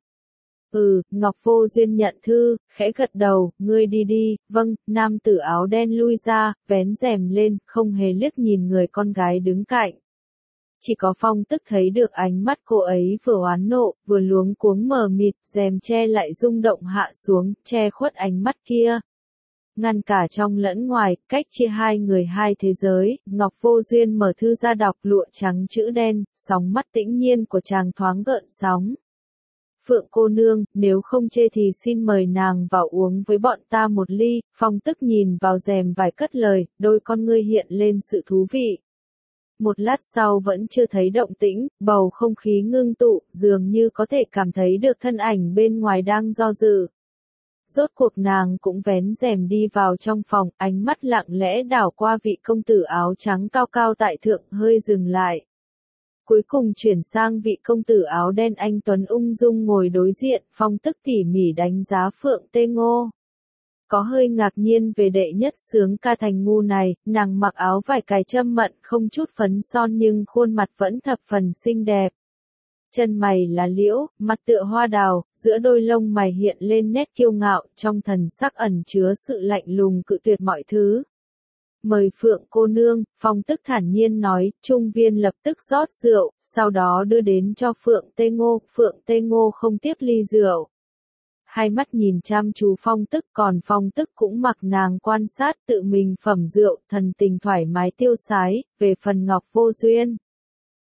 Ngọc Vô Duyên nhận thư, khẽ gật đầu, ngươi đi đi, vâng, nam tử áo đen lui ra, vén rèm lên, không hề liếc nhìn người con gái đứng cạnh. Chỉ có Phong Tức thấy được ánh mắt cô ấy vừa oán nộ, vừa luống cuống mờ mịt, rèm che lại rung động hạ xuống, che khuất ánh mắt kia. Ngăn cả trong lẫn ngoài, cách chia hai người hai thế giới, Ngọc Vô Duyên mở thư ra đọc lụa trắng chữ đen, sóng mắt tĩnh nhiên của chàng thoáng gợn sóng. Phượng cô nương, nếu không chê thì xin mời nàng vào uống với bọn ta một ly, Phong Tức nhìn vào rèm vải cất lời, đôi con ngươi hiện lên sự thú vị. Một lát sau vẫn chưa thấy động tĩnh, bầu không khí ngưng tụ, dường như có thể cảm thấy được thân ảnh bên ngoài đang do dự. Rốt cuộc nàng cũng vén rèm đi vào trong phòng, ánh mắt lặng lẽ đảo qua vị công tử áo trắng cao cao tại thượng, hơi dừng lại. Cuối cùng chuyển sang vị công tử áo đen anh tuấn ung dung ngồi đối diện, Phong Tức tỉ mỉ đánh giá Phượng Tê Ngô. Có hơi ngạc nhiên về đệ nhất sướng ca thành ngu này, nàng mặc áo vải cài châm mận không chút phấn son nhưng khuôn mặt vẫn thập phần xinh đẹp. Chân mày là liễu, mặt tựa hoa đào, giữa đôi lông mày hiện lên nét kiêu ngạo, trong thần sắc ẩn chứa sự lạnh lùng cự tuyệt mọi thứ. Mời Phượng cô nương, Phong Tức thản nhiên nói, trung viên lập tức rót rượu, sau đó đưa đến cho Phượng Tê Ngô không tiếp ly rượu. Hai mắt nhìn chăm chú Phong Tức, còn Phong Tức cũng mặc nàng quan sát tự mình phẩm rượu, thần tình thoải mái tiêu sái, về phần Ngọc Vô Duyên.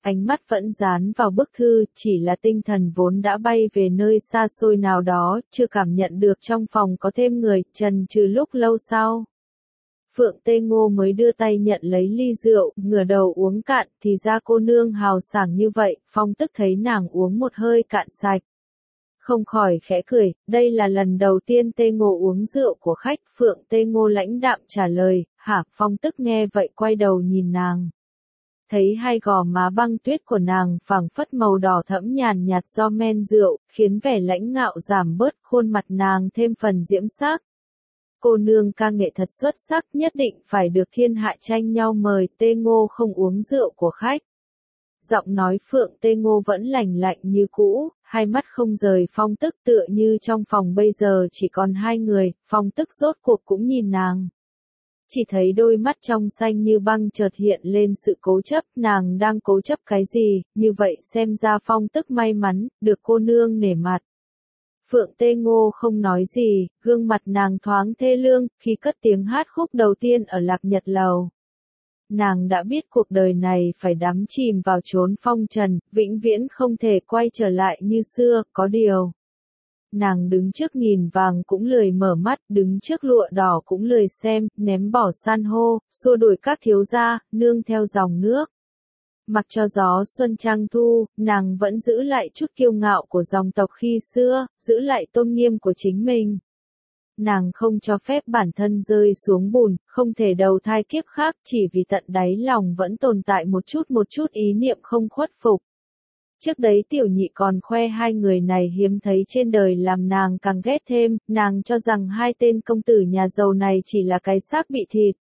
ánh mắt vẫn dán vào bức thư, chỉ là tinh thần vốn đã bay về nơi xa xôi nào đó, chưa cảm nhận được trong phòng có thêm người, chần chừ lúc lâu sau. Phượng Tê Ngô mới đưa tay nhận lấy ly rượu, ngửa đầu uống cạn, thì ra cô nương hào sảng như vậy, Phong Tức thấy nàng uống một hơi cạn sạch. Không khỏi khẽ cười, đây là lần đầu tiên Tê Ngô uống rượu của khách, Phượng Tê Ngô lãnh đạm trả lời, hả, Phong Tức nghe vậy quay đầu nhìn nàng. Thấy hai gò má băng tuyết của nàng phảng phất màu đỏ thẫm nhàn nhạt do men rượu, khiến vẻ lãnh ngạo giảm bớt, khuôn mặt nàng thêm phần diễm sắc. Cô nương ca nghệ thật xuất sắc, nhất định phải được thiên hạ tranh nhau mời. Tê Ngô không uống rượu của khách. Giọng nói Phượng Tê Ngô vẫn lành lạnh như cũ, hai mắt không rời Phong Tức, tựa như trong phòng bây giờ chỉ còn hai người. Phong Tức rốt cuộc cũng nhìn nàng. Chỉ thấy đôi mắt trong xanh như băng chợt hiện lên sự cố chấp, nàng đang cố chấp cái gì, như vậy xem ra Phong Tức may mắn, được cô nương nể mặt. Phượng Tê Ngô không nói gì, gương mặt nàng thoáng thê lương, khi cất tiếng hát khúc đầu tiên ở Lạc Nhật Lầu. Nàng đã biết cuộc đời này phải đắm chìm vào chốn phong trần, vĩnh viễn không thể quay trở lại như xưa, có điều. Nàng đứng trước nghìn vàng cũng lười mở mắt, đứng trước lụa đỏ cũng lười xem, ném bỏ san hô, xua đuổi các thiếu gia, nương theo dòng nước. Mặc cho gió xuân trăng thu, nàng vẫn giữ lại chút kiêu ngạo của dòng tộc khi xưa, giữ lại tôn nghiêm của chính mình. Nàng không cho phép bản thân rơi xuống bùn, không thể đầu thai kiếp khác, chỉ vì tận đáy lòng vẫn tồn tại một chút ý niệm không khuất phục. Trước đấy tiểu nhị còn khoe hai người này hiếm thấy trên đời làm nàng càng ghét thêm, nàng cho rằng hai tên công tử nhà giàu này chỉ là cái xác bị thịt.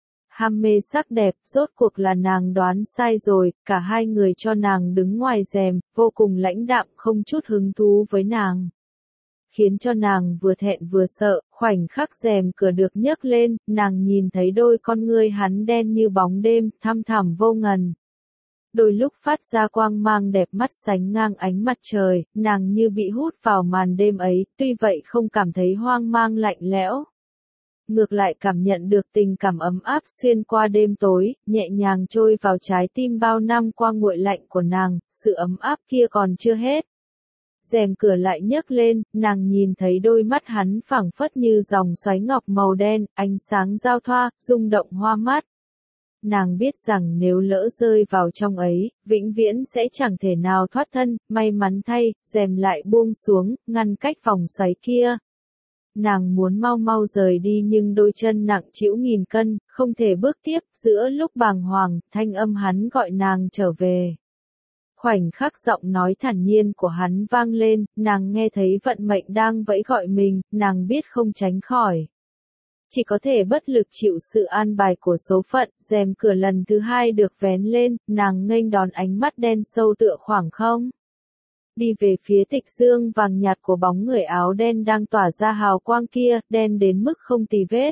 Ham mê sắc đẹp, rốt cuộc là nàng đoán sai rồi, cả hai người cho nàng đứng ngoài rèm, vô cùng lãnh đạm, không chút hứng thú với nàng. Khiến cho nàng vừa thẹn vừa sợ, khoảnh khắc rèm cửa được nhấc lên, nàng nhìn thấy đôi con ngươi hắn đen như bóng đêm, thăm thẳm vô ngần. Đôi lúc phát ra quang mang đẹp mắt sánh ngang ánh mặt trời, nàng như bị hút vào màn đêm ấy, tuy vậy không cảm thấy hoang mang lạnh lẽo. Ngược lại cảm nhận được tình cảm ấm áp xuyên qua đêm tối, nhẹ nhàng trôi vào trái tim bao năm qua nguội lạnh của nàng, sự ấm áp kia còn chưa hết. Rèm cửa lại nhấc lên, nàng nhìn thấy đôi mắt hắn phảng phất như dòng xoáy ngọc màu đen, ánh sáng giao thoa, rung động hoa mắt. Nàng biết rằng nếu lỡ rơi vào trong ấy, vĩnh viễn sẽ chẳng thể nào thoát thân, may mắn thay, rèm lại buông xuống, ngăn cách vòng xoáy kia. Nàng muốn mau mau rời đi nhưng đôi chân nặng trĩu nghìn cân, không thể bước tiếp, giữa lúc bàng hoàng, thanh âm hắn gọi nàng trở về. Khoảnh khắc giọng nói thản nhiên của hắn vang lên, nàng nghe thấy vận mệnh đang vẫy gọi mình, nàng biết không tránh khỏi. Chỉ có thể bất lực chịu sự an bài của số phận, rèm cửa lần thứ hai được vén lên, nàng nghênh đón ánh mắt đen sâu tựa khoảng không. Đi về phía tịch dương vàng nhạt của bóng người áo đen đang tỏa ra hào quang kia, đen đến mức không tì vết.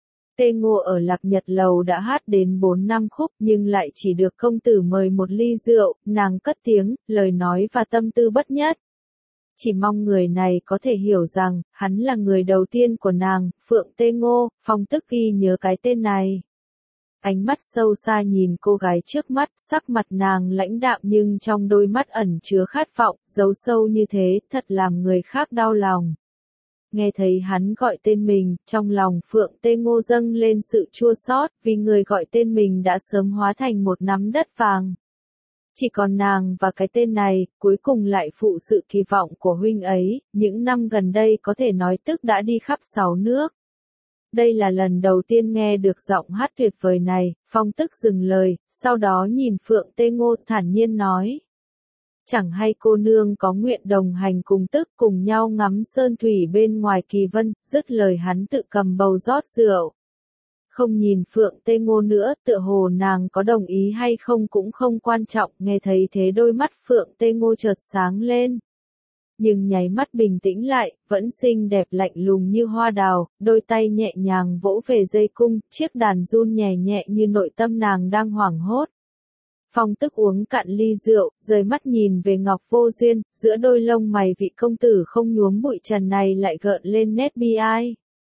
Tê Ngô ở Lạc Nhật Lầu đã hát đến 4 năm khúc nhưng lại chỉ được công tử mời một ly rượu, nàng cất tiếng, lời nói và tâm tư bất nhất. Chỉ mong người này có thể hiểu rằng, hắn là người đầu tiên của nàng, Phượng Tê Ngô. Phong Tức ghi nhớ cái tên này. Ánh mắt sâu xa nhìn cô gái trước mắt, sắc mặt nàng lãnh đạm nhưng trong đôi mắt ẩn chứa khát vọng, giấu sâu như thế, thật làm người khác đau lòng. Nghe thấy hắn gọi tên mình, trong lòng Phượng Tê Ngô dâng lên sự chua xót, vì người gọi tên mình đã sớm hóa thành một nắm đất vàng. Chỉ còn nàng và cái tên này, cuối cùng lại phụ sự kỳ vọng của huynh ấy, những năm gần đây có thể nói tức đã đi khắp 6 nước. Đây là lần đầu tiên nghe được giọng hát tuyệt vời này, Phong Tức dừng lời, sau đó nhìn Phượng Tê Ngô thản nhiên nói. Chẳng hay cô nương có nguyện đồng hành cùng Tức cùng nhau ngắm sơn thủy bên ngoài kỳ vân, dứt lời hắn tự cầm bầu rót rượu. Không nhìn Phượng Tê Ngô nữa, tựa hồ nàng có đồng ý hay không cũng không quan trọng, nghe thấy thế đôi mắt Phượng Tê Ngô chợt sáng lên. Nhưng nháy mắt bình tĩnh lại, vẫn xinh đẹp lạnh lùng như hoa đào, đôi tay nhẹ nhàng vỗ về dây cung, chiếc đàn run nhẹ nhẹ như nội tâm nàng đang hoảng hốt. Phong Tức uống cạn ly rượu, rời mắt nhìn về Ngọc Vô Duyên, giữa đôi lông mày vị công tử không nhuốm bụi trần này lại gợn lên nét bi ai.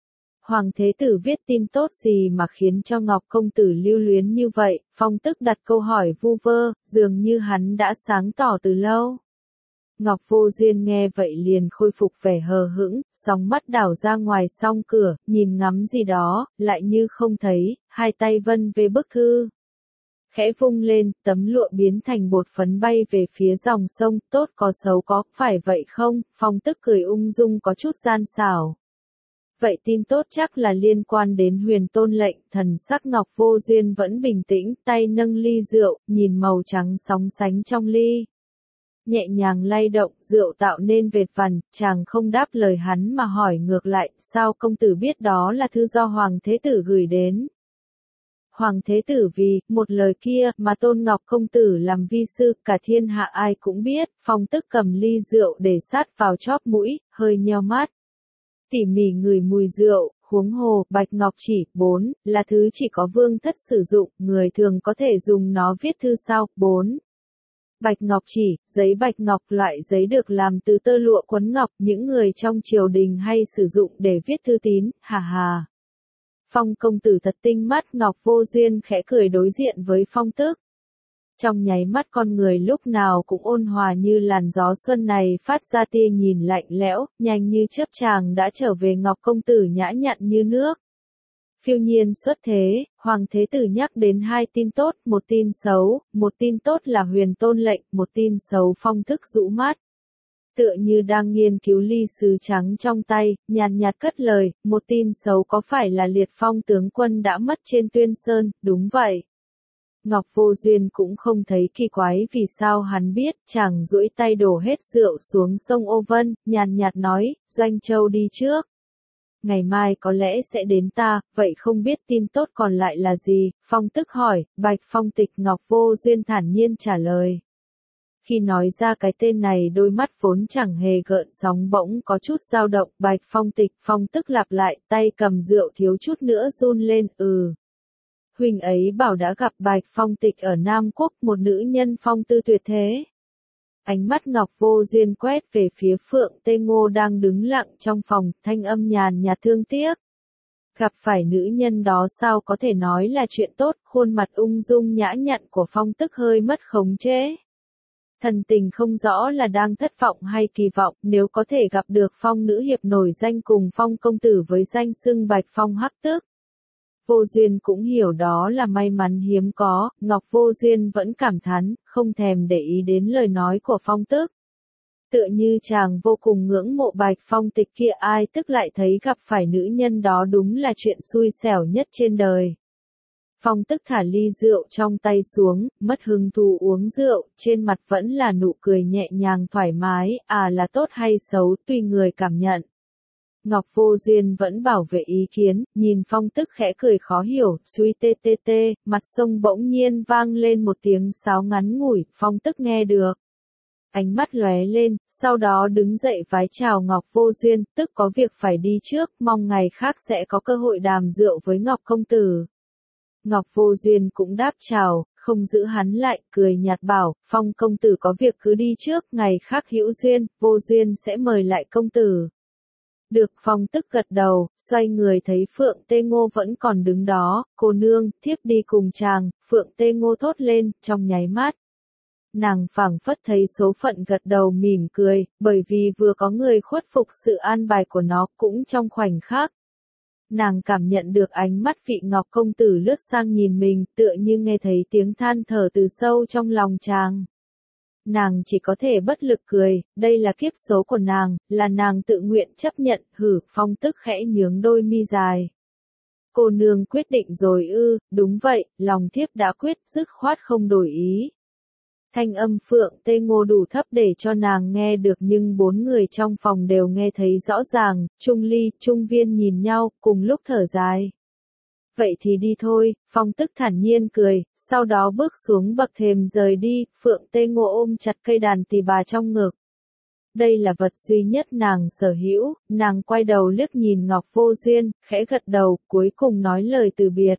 Hoàng thế tử viết tin tốt gì mà khiến cho Ngọc công tử lưu luyến như vậy, Phong Tức đặt câu hỏi vu vơ, dường như hắn đã sáng tỏ từ lâu. Ngọc Vô Duyên nghe vậy liền khôi phục vẻ hờ hững, sóng mắt đảo ra ngoài song cửa, nhìn ngắm gì đó, lại như không thấy, hai tay vân về bức thư. Khẽ vung lên, tấm lụa biến thành bột phấn bay về phía dòng sông, tốt có xấu có, phải vậy không? Phong Tức cười ung dung có chút gian xảo. Vậy tin tốt chắc là liên quan đến Huyền Tôn lệnh, thần sắc Ngọc Vô Duyên vẫn bình tĩnh, tay nâng ly rượu, nhìn màu trắng sóng sánh trong ly. Nhẹ nhàng lay động, rượu tạo nên vệt vằn, chàng không đáp lời hắn mà hỏi ngược lại, sao công tử biết đó là thư do Hoàng Thế Tử gửi đến? Hoàng Thế Tử vì, một lời kia, mà Tôn Ngọc công tử làm vi sư, cả thiên hạ ai cũng biết, Phong Tức cầm ly rượu để sát vào chóp mũi, hơi nheo mắt. Tỉ mỉ ngửi mùi rượu, huống hồ, bạch ngọc chỉ, 4, là thứ chỉ có vương thất sử dụng, người thường có thể dùng nó viết thư sao, 4. Bạch ngọc chỉ, giấy bạch ngọc, loại giấy được làm từ tơ lụa quấn ngọc, những người trong triều đình hay sử dụng để viết thư tín, hà hà. Phong công tử thật tinh mắt, Ngọc Vô Duyên khẽ cười đối diện với Phong Tức. Trong nháy mắt con người lúc nào cũng ôn hòa như làn gió xuân này phát ra tia nhìn lạnh lẽo, nhanh như chớp chàng đã trở về Ngọc công tử nhã nhặn như nước. Phiêu nhiên xuất thế, Hoàng Thế Tử nhắc đến hai tin tốt, một tin xấu, một tin tốt là Huyền Tôn lệnh, một tin xấu. Phong Thức rũ mắt. Tựa như đang nghiên cứu ly sứ trắng trong tay, nhàn nhạt cất lời, một tin xấu có phải là Liệt Phong tướng quân đã mất trên Tuyên Sơn, đúng vậy. Ngọc Vô Duyên cũng không thấy kỳ quái vì sao hắn biết, chàng duỗi tay đổ hết rượu xuống sông Ô Vân, nhàn nhạt nói, Doanh Châu đi trước. Ngày mai có lẽ sẽ đến ta, vậy không biết tin tốt còn lại là gì? Phong Tức hỏi, Bạch Phong Tịch. Ngọc Vô Duyên thản nhiên trả lời. Khi nói ra cái tên này đôi mắt vốn chẳng hề gợn sóng bỗng có chút dao động, Bạch Phong Tịch. Phong Tức lặp lại, tay cầm rượu thiếu chút nữa run lên, Huynh ấy bảo đã gặp Bạch Phong Tịch ở Nam Quốc, một nữ nhân phong tư tuyệt thế. Ánh mắt Ngọc Vô Duyên quét về phía Phượng Tê Ngô đang đứng lặng trong phòng, thanh âm nhàn nhạt thương tiếc. Gặp phải nữ nhân đó sao có thể nói là chuyện tốt, khuôn mặt ung dung nhã nhặn của Phong Tức hơi mất khống chế. Thần tình không rõ là đang thất vọng hay kỳ vọng, nếu có thể gặp được Phong nữ hiệp nổi danh cùng Phong công tử với danh xưng Bạch Phong Hắc Tước. Vô Duyên cũng hiểu đó là may mắn hiếm có, Ngọc Vô Duyên vẫn cảm thán, không thèm để ý đến lời nói của Phong Tức. Tựa như chàng vô cùng ngưỡng mộ Bạch Phong Tịch kia, ai tức lại thấy gặp phải nữ nhân đó đúng là chuyện xui xẻo nhất trên đời. Phong Tức thả ly rượu trong tay xuống, mất hứng thú uống rượu, trên mặt vẫn là nụ cười nhẹ nhàng thoải mái, là tốt hay xấu, tùy người cảm nhận. Ngọc Vô Duyên vẫn bảo vệ ý kiến, nhìn Phong Tức khẽ cười khó hiểu, suy tê tê tê, mặt sông bỗng nhiên vang lên một tiếng sáo ngắn ngủi, Phong Tức nghe được. Ánh mắt lóe lên, sau đó đứng dậy vái chào Ngọc Vô Duyên, tức có việc phải đi trước, mong ngày khác sẽ có cơ hội đàm rượu với Ngọc công tử. Ngọc Vô Duyên cũng đáp chào, không giữ hắn lại, cười nhạt bảo, Phong công tử có việc cứ đi trước, ngày khác hữu duyên, Vô Duyên sẽ mời lại công tử. Được. Phong Tức gật đầu, xoay người thấy Phượng Tê Ngô vẫn còn đứng đó, cô nương, thiếp đi cùng chàng, Phượng Tê Ngô thốt lên, trong nháy mắt. Nàng phảng phất thấy số phận gật đầu mỉm cười, bởi vì vừa có người khuất phục sự an bài của nó cũng trong khoảnh khắc. Nàng cảm nhận được ánh mắt vị Ngọc công tử lướt sang nhìn mình, tựa như nghe thấy tiếng than thở từ sâu trong lòng chàng. Nàng chỉ có thể bất lực cười, đây là kiếp số của nàng, là nàng tự nguyện chấp nhận, Phong Tức khẽ nhướng đôi mi dài. Cô nương quyết định rồi ư? Đúng vậy, lòng thiếp đã quyết, dứt khoát không đổi ý. Thanh âm Phượng Tê Ngô đủ thấp để cho nàng nghe được nhưng bốn người trong phòng đều nghe thấy rõ ràng, Trung Ly, Trung Viên nhìn nhau, cùng lúc thở dài. Vậy thì đi thôi, Phong Tức thản nhiên cười, sau đó bước xuống bậc thềm rời đi, Phượng Tê Ngô ôm chặt cây đàn tỳ bà trong ngực. Đây là vật duy nhất nàng sở hữu, nàng quay đầu liếc nhìn Ngọc Vô Duyên, khẽ gật đầu, cuối cùng nói lời từ biệt.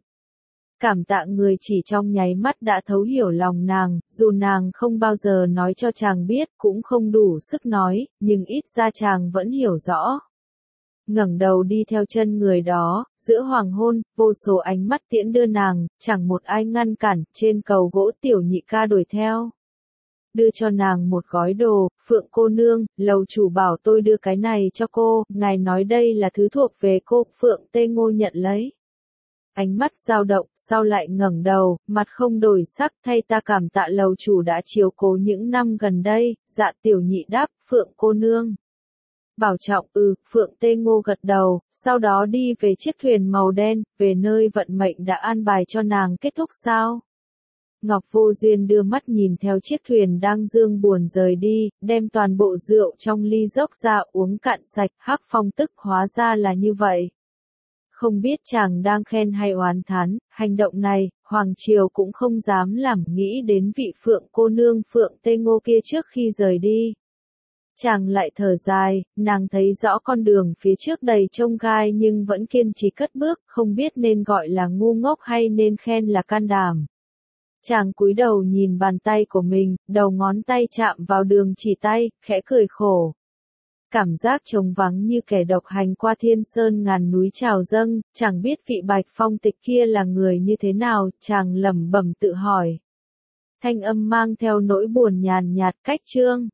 Cảm tạ người chỉ trong nháy mắt đã thấu hiểu lòng nàng, dù nàng không bao giờ nói cho chàng biết, cũng không đủ sức nói, nhưng ít ra chàng vẫn hiểu rõ. ngẩng đầu đi theo chân người đó, giữa hoàng hôn, vô số ánh mắt tiễn đưa nàng, chẳng một ai ngăn cản, trên cầu gỗ Tiểu Nhị ca đuổi theo. Đưa cho nàng một gói đồ, Phượng cô nương, lầu chủ bảo tôi đưa cái này cho cô, ngài nói đây là thứ thuộc về cô, Phượng Tê Ngô nhận lấy. Ánh mắt dao động, sau lại ngẩng đầu, mặt không đổi sắc, thay ta cảm tạ lầu chủ đã chiếu cố những năm gần đây, dạ Tiểu Nhị đáp, Phượng cô nương. Bảo trọng, Phượng Tê Ngô gật đầu, sau đó đi về chiếc thuyền màu đen, về nơi vận mệnh đã an bài cho nàng kết thúc sao? Ngọc Vô Duyên đưa mắt nhìn theo chiếc thuyền đang dương buồn rời đi, đem toàn bộ rượu trong ly dốc ra uống cạn sạch, Hắc Phong tức hóa ra là như vậy. Không biết chàng đang khen hay oán thán, hành động này, Hoàng Triều cũng không dám làm nghĩ đến vị Phượng cô nương Phượng Tê Ngô kia trước khi rời đi. Chàng lại thở dài, nàng thấy rõ con đường phía trước đầy chông gai nhưng vẫn kiên trì cất bước, không biết nên gọi là ngu ngốc hay nên khen là can đảm. Chàng cúi đầu nhìn bàn tay của mình, đầu ngón tay chạm vào đường chỉ tay, khẽ cười khổ. Cảm giác trống vắng như kẻ độc hành qua thiên sơn ngàn núi trào dâng, chẳng biết vị Bạch Phong Tịch kia là người như thế nào, chàng lẩm bẩm tự hỏi. Thanh âm mang theo nỗi buồn nhàn nhạt cách chương.